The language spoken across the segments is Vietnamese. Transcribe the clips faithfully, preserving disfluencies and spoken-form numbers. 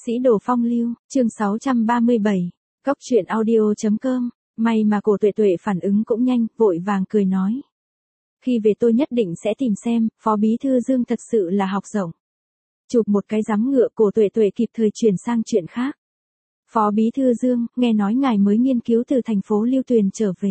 Sĩ đồ phong lưu, chương sáu trăm ba mươi bảy, Cóc truyện audio chấm com, may mà Cổ Tuệ Tuệ phản ứng cũng nhanh, vội vàng cười nói. Khi về tôi nhất định sẽ tìm xem, Phó Bí Thư Dương thật sự là học rộng. Chụp một cái giắm ngựa, Cổ Tuệ Tuệ kịp thời chuyển sang chuyện khác. Phó Bí Thư Dương, nghe nói ngài mới nghiên cứu từ thành phố Lưu Tuyền trở về.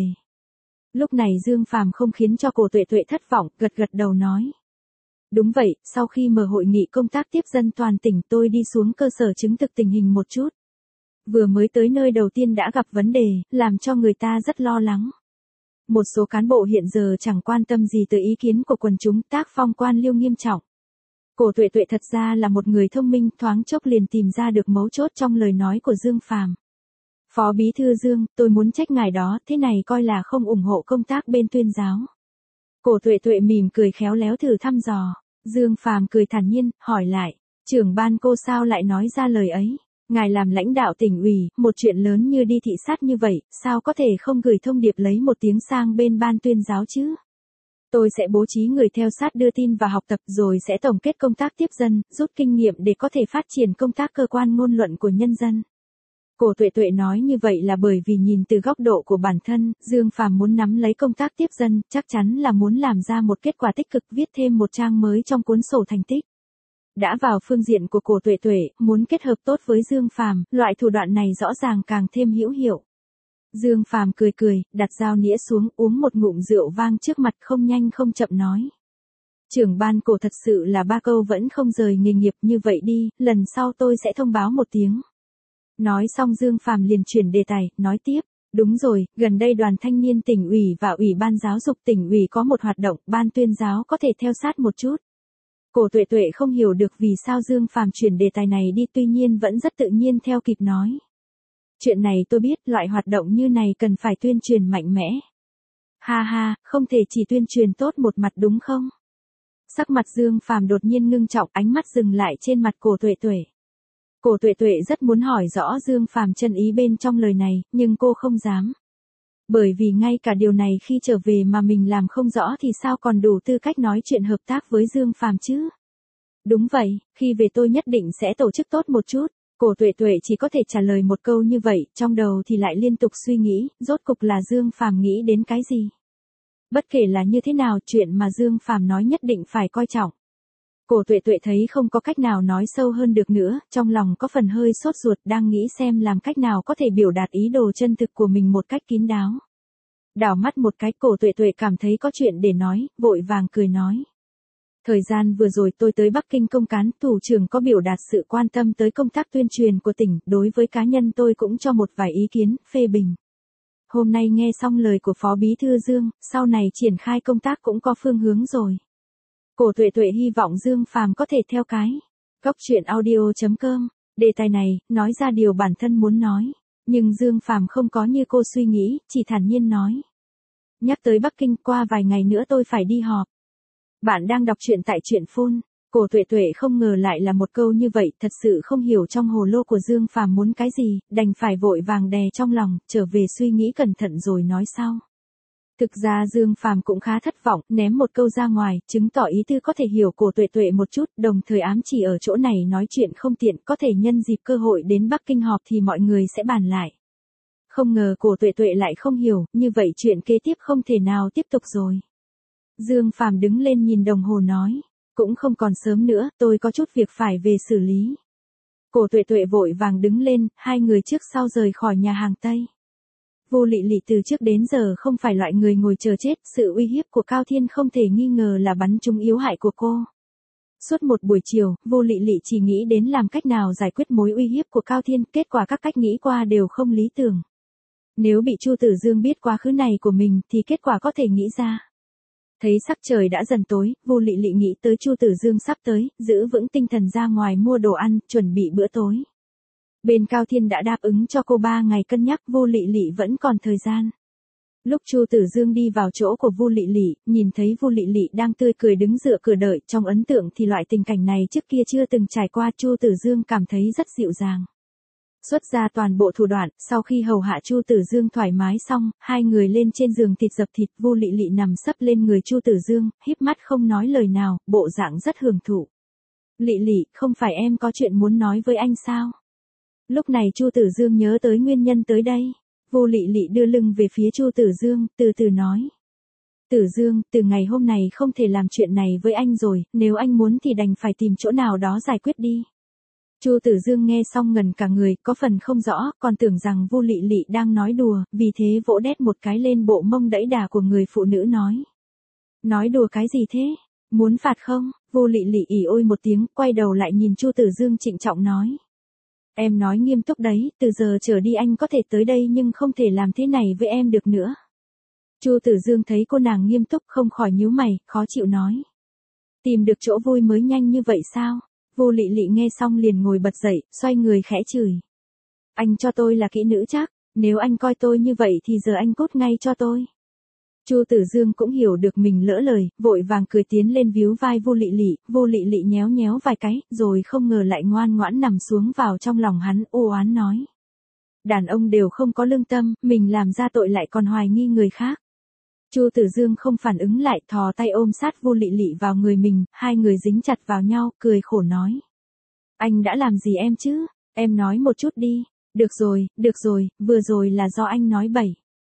Lúc này Dương Phàm không khiến cho Cổ Tuệ Tuệ thất vọng, gật gật đầu nói. Đúng vậy, sau khi mở hội nghị công tác tiếp dân toàn tỉnh tôi đi xuống cơ sở chứng thực tình hình một chút. Vừa mới tới nơi đầu tiên đã gặp vấn đề, làm cho người ta rất lo lắng. Một số cán bộ hiện giờ chẳng quan tâm gì tới ý kiến của quần chúng, tác phong quan liêu nghiêm trọng. Cổ Tuệ Tuệ thật ra là một người thông minh, thoáng chốc liền tìm ra được mấu chốt trong lời nói của Dương Phàm. Phó Bí Thư Dương, tôi muốn trách ngài đó, thế này coi là không ủng hộ công tác bên tuyên giáo. Cổ Tuệ Tuệ mỉm cười khéo léo thử thăm dò. Dương Phàm cười thản nhiên, hỏi lại, trưởng ban cô sao lại nói ra lời ấy? Ngài làm lãnh đạo tỉnh ủy, một chuyện lớn như đi thị sát như vậy, sao có thể không gửi thông điệp lấy một tiếng sang bên ban tuyên giáo chứ? Tôi sẽ bố trí người theo sát đưa tin và học tập rồi sẽ tổng kết công tác tiếp dân, rút kinh nghiệm để có thể phát triển công tác cơ quan ngôn luận của nhân dân. Cổ Tuệ Tuệ nói như vậy là bởi vì nhìn từ góc độ của bản thân, Dương Phàm muốn nắm lấy công tác tiếp dân, chắc chắn là muốn làm ra một kết quả tích cực, viết thêm một trang mới trong cuốn sổ thành tích. Đã vào phương diện của Cổ Tuệ Tuệ, muốn kết hợp tốt với Dương Phàm, loại thủ đoạn này rõ ràng càng thêm hữu hiệu. Dương Phàm cười cười, đặt dao nĩa xuống, uống một ngụm rượu vang trước mặt, không nhanh không chậm nói. Trưởng ban Cổ thật sự là ba câu vẫn không rời nghề nghiệp, như vậy đi, lần sau tôi sẽ thông báo một tiếng. Nói xong Dương Phàm liền chuyển đề tài, nói tiếp, đúng rồi, gần đây đoàn thanh niên tỉnh ủy và ủy ban giáo dục tỉnh ủy có một hoạt động, ban tuyên giáo có thể theo sát một chút. Cổ Tuệ Tuệ không hiểu được vì sao Dương Phàm chuyển đề tài này đi, tuy nhiên vẫn rất tự nhiên theo kịp nói. Chuyện này tôi biết, loại hoạt động như này cần phải tuyên truyền mạnh mẽ. Ha ha, không thể chỉ tuyên truyền tốt một mặt đúng không? Sắc mặt Dương Phàm đột nhiên ngưng trọng, ánh mắt dừng lại trên mặt Cổ Tuệ Tuệ. Cổ Tuệ Tuệ rất muốn hỏi rõ Dương Phàm chân ý bên trong lời này, nhưng cô không dám. Bởi vì ngay cả điều này khi trở về mà mình làm không rõ thì sao còn đủ tư cách nói chuyện hợp tác với Dương Phàm chứ? Đúng vậy, khi về tôi nhất định sẽ tổ chức tốt một chút. Cổ Tuệ Tuệ chỉ có thể trả lời một câu như vậy, trong đầu thì lại liên tục suy nghĩ, rốt cục là Dương Phàm nghĩ đến cái gì? Bất kể là như thế nào, chuyện mà Dương Phàm nói nhất định phải coi trọng. Cổ Tuệ Tuệ thấy không có cách nào nói sâu hơn được nữa, trong lòng có phần hơi sốt ruột, đang nghĩ xem làm cách nào có thể biểu đạt ý đồ chân thực của mình một cách kín đáo. Đảo mắt một cái, Cổ Tuệ Tuệ cảm thấy có chuyện để nói, vội vàng cười nói. Thời gian vừa rồi tôi tới Bắc Kinh công cán, thủ trưởng có biểu đạt sự quan tâm tới công tác tuyên truyền của tỉnh, đối với cá nhân tôi cũng cho một vài ý kiến, phê bình. Hôm nay nghe xong lời của Phó Bí Thư Dương, sau này triển khai công tác cũng có phương hướng rồi. Cổ Tuệ Tuệ hy vọng Dương Phàm có thể theo cái. Cóc truyện audio chấm com, đề tài này, nói ra điều bản thân muốn nói. Nhưng Dương Phàm không có như cô suy nghĩ, chỉ thản nhiên nói. Nhắc tới Bắc Kinh, qua vài ngày nữa tôi phải đi họp. Bạn đang đọc truyện tại truyện phone. Cổ Tuệ Tuệ không ngờ lại là một câu như vậy, thật sự không hiểu trong hồ lô của Dương Phàm muốn cái gì, đành phải vội vàng đè trong lòng, trở về suy nghĩ cẩn thận rồi nói sau. Thực ra Dương Phàm cũng khá thất vọng, ném một câu ra ngoài, chứng tỏ ý tư có thể hiểu Cổ Tuệ Tuệ một chút, đồng thời ám chỉ ở chỗ này nói chuyện không tiện, có thể nhân dịp cơ hội đến Bắc Kinh họp thì mọi người sẽ bàn lại. Không ngờ Cổ Tuệ Tuệ lại không hiểu, như vậy chuyện kế tiếp không thể nào tiếp tục rồi. Dương Phàm đứng lên nhìn đồng hồ nói, cũng không còn sớm nữa, tôi có chút việc phải về xử lý. Cổ Tuệ Tuệ vội vàng đứng lên, hai người trước sau rời khỏi nhà hàng Tây. Vô Lị Lị từ trước đến giờ không phải loại người ngồi chờ chết, sự uy hiếp của Cao Thiên không thể nghi ngờ là bắn trúng yếu hại của cô. Suốt một buổi chiều, Vô Lị Lị chỉ nghĩ đến làm cách nào giải quyết mối uy hiếp của Cao Thiên, kết quả các cách nghĩ qua đều không lý tưởng. Nếu bị Chu Tử Dương biết quá khứ này của mình thì kết quả có thể nghĩ ra. Thấy sắc trời đã dần tối, Vô Lị Lị nghĩ tới Chu Tử Dương sắp tới, giữ vững tinh thần ra ngoài mua đồ ăn, chuẩn bị bữa tối. Bên Cao Thiên đã đáp ứng cho cô ba ngày cân nhắc, Vô Lị Lị vẫn còn thời gian. Lúc Chu Tử Dương đi vào chỗ của Vô Lị Lị, nhìn thấy Vô Lị Lị đang tươi cười đứng dựa cửa đợi, trong ấn tượng thì loại tình cảnh này trước kia chưa từng trải qua, Chu Tử Dương cảm thấy rất dịu dàng. Xuất ra toàn bộ thủ đoạn, sau khi hầu hạ Chu Tử Dương thoải mái xong, hai người lên trên giường thịt dập thịt, Vô Lị Lị nằm sấp lên người Chu Tử Dương, híp mắt không nói lời nào, bộ dạng rất hưởng thụ. Lị Lị, không phải em có chuyện muốn nói với anh sao? Lúc này Chu Tử Dương nhớ tới nguyên nhân tới đây. Vô Lị Lị đưa lưng về phía Chu Tử Dương, từ từ nói. Tử Dương, từ ngày hôm này không thể làm chuyện này với anh rồi, nếu anh muốn thì đành phải tìm chỗ nào đó giải quyết đi. Chu Tử Dương nghe xong ngần cả người, có phần không rõ, còn tưởng rằng Vô Lị Lị đang nói đùa, vì thế vỗ đét một cái lên bộ mông đẫy đà của người phụ nữ nói. Nói đùa cái gì thế? Muốn phạt không? Vô Lị Lị ỉ ôi một tiếng, quay đầu lại nhìn Chu Tử Dương trịnh trọng nói. Em nói nghiêm túc đấy, từ giờ trở đi anh có thể tới đây nhưng không thể làm thế này với em được nữa. Chu Tử Dương thấy cô nàng nghiêm túc không khỏi nhíu mày, khó chịu nói. Tìm được chỗ vui mới nhanh như vậy sao? Vô Lị Lị nghe xong liền ngồi bật dậy, xoay người khẽ chửi. Anh cho tôi là kỹ nữ chắc, nếu anh coi tôi như vậy thì giờ anh cút ngay cho tôi. Chu Tử Dương cũng hiểu được mình lỡ lời, vội vàng cười tiến lên víu vai Vô Lị Lị, Vô Lị Lị nhéo nhéo vài cái, rồi không ngờ lại ngoan ngoãn nằm xuống vào trong lòng hắn, ô oán nói. Đàn ông đều không có lương tâm, mình làm ra tội lại còn hoài nghi người khác. Chu Tử Dương không phản ứng lại, thò tay ôm sát Vô Lị Lị vào người mình, hai người dính chặt vào nhau, cười khổ nói. Anh đã làm gì em chứ? Em nói một chút đi. Được rồi, được rồi, vừa rồi là do anh nói bậy.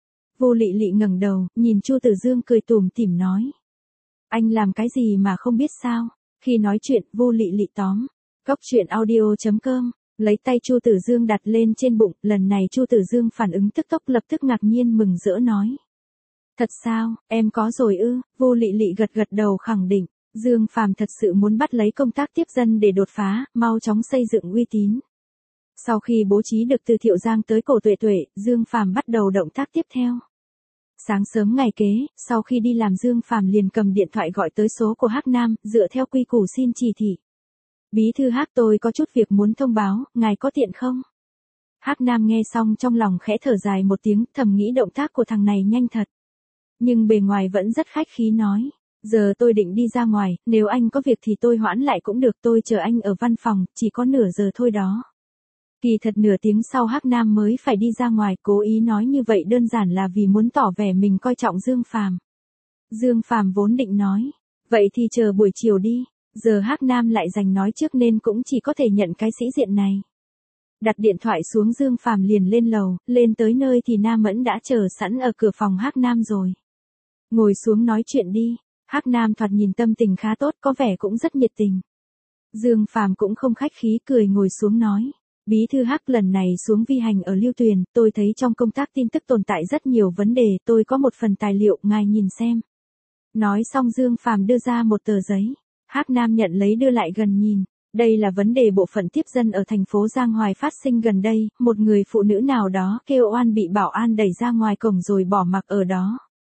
Vô Lị Lị ngẩng đầu, nhìn Chu Tử Dương cười tủm tỉm nói. Anh làm cái gì mà không biết sao? Khi nói chuyện, Vô Lị Lị tóm. Cóc truyện audio chấm com, lấy tay Chu Tử Dương đặt lên trên bụng, lần này Chu Tử Dương phản ứng tức tốc lập tức ngạc nhiên mừng rỡ nói. Thật sao, em có rồi ư? Vô Lị Lị gật gật đầu khẳng định. Dương Phàm thật sự muốn bắt lấy công tác tiếp dân để đột phá, mau chóng xây dựng uy tín. Sau khi bố trí được từ Thiệu Giang tới Cổ Tuệ Tuệ, Dương Phàm bắt đầu động tác tiếp theo. Sáng sớm ngày kế, sau khi đi làm Dương Phàm liền cầm điện thoại gọi tới số của Hắc Nam, dựa theo quy củ xin chỉ thị. Bí thư Hắc, tôi có chút việc muốn thông báo, ngài có tiện không? Hắc Nam nghe xong trong lòng khẽ thở dài một tiếng, thầm nghĩ động tác của thằng này nhanh thật. Nhưng bề ngoài vẫn rất khách khí nói. Giờ tôi định đi ra ngoài, nếu anh có việc thì tôi hoãn lại cũng được, tôi chờ anh ở văn phòng, chỉ có nửa giờ thôi đó. Kỳ thật nửa tiếng sau Hắc Nam mới phải đi ra ngoài, cố ý nói như vậy đơn giản là vì muốn tỏ vẻ mình coi trọng Dương Phàm. Dương Phàm vốn định nói, vậy thì chờ buổi chiều đi, giờ Hắc Nam lại giành nói trước nên cũng chỉ có thể nhận cái sĩ diện này. Đặt điện thoại xuống Dương Phàm liền lên lầu, lên tới nơi thì Nam Mẫn đã chờ sẵn ở cửa phòng Hắc Nam rồi. Ngồi xuống nói chuyện đi. Hắc Nam thoạt nhìn tâm tình khá tốt, có vẻ cũng rất nhiệt tình. Dương Phàm cũng không khách khí cười ngồi xuống nói. Bí thư Hắc, lần này xuống vi hành ở Lưu Tuyền, tôi thấy trong công tác tin tức tồn tại rất nhiều vấn đề, tôi có một phần tài liệu, ngài nhìn xem. Nói xong Dương Phàm đưa ra một tờ giấy. Hắc Nam nhận lấy đưa lại gần nhìn. Đây là vấn đề bộ phận tiếp dân ở thành phố Giang Hoài phát sinh gần đây, một người phụ nữ nào đó kêu oan bị bảo an đẩy ra ngoài cổng rồi bỏ mặc ở đó.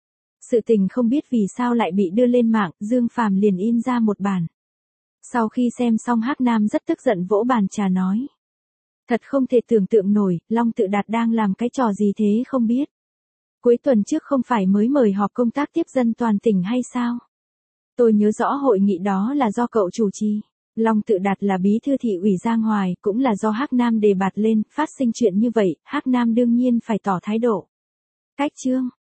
Sự tình không biết vì sao lại bị đưa lên mạng, Dương Phàm liền in ra một bản. Sau khi xem xong Hắc Nam rất tức giận vỗ bàn trà nói. Thật không thể tưởng tượng nổi, Long Tự Đạt đang làm cái trò gì thế không biết. Cuối tuần trước không phải mới mời họp công tác tiếp dân toàn tỉnh hay sao? Tôi nhớ rõ hội nghị đó là do cậu chủ trì. Long Tự Đạt là bí thư thị ủy Giang Hoài, cũng là do Hắc Nam đề bạt lên, phát sinh chuyện như vậy, Hắc Nam đương nhiên phải tỏ thái độ. Cách chương.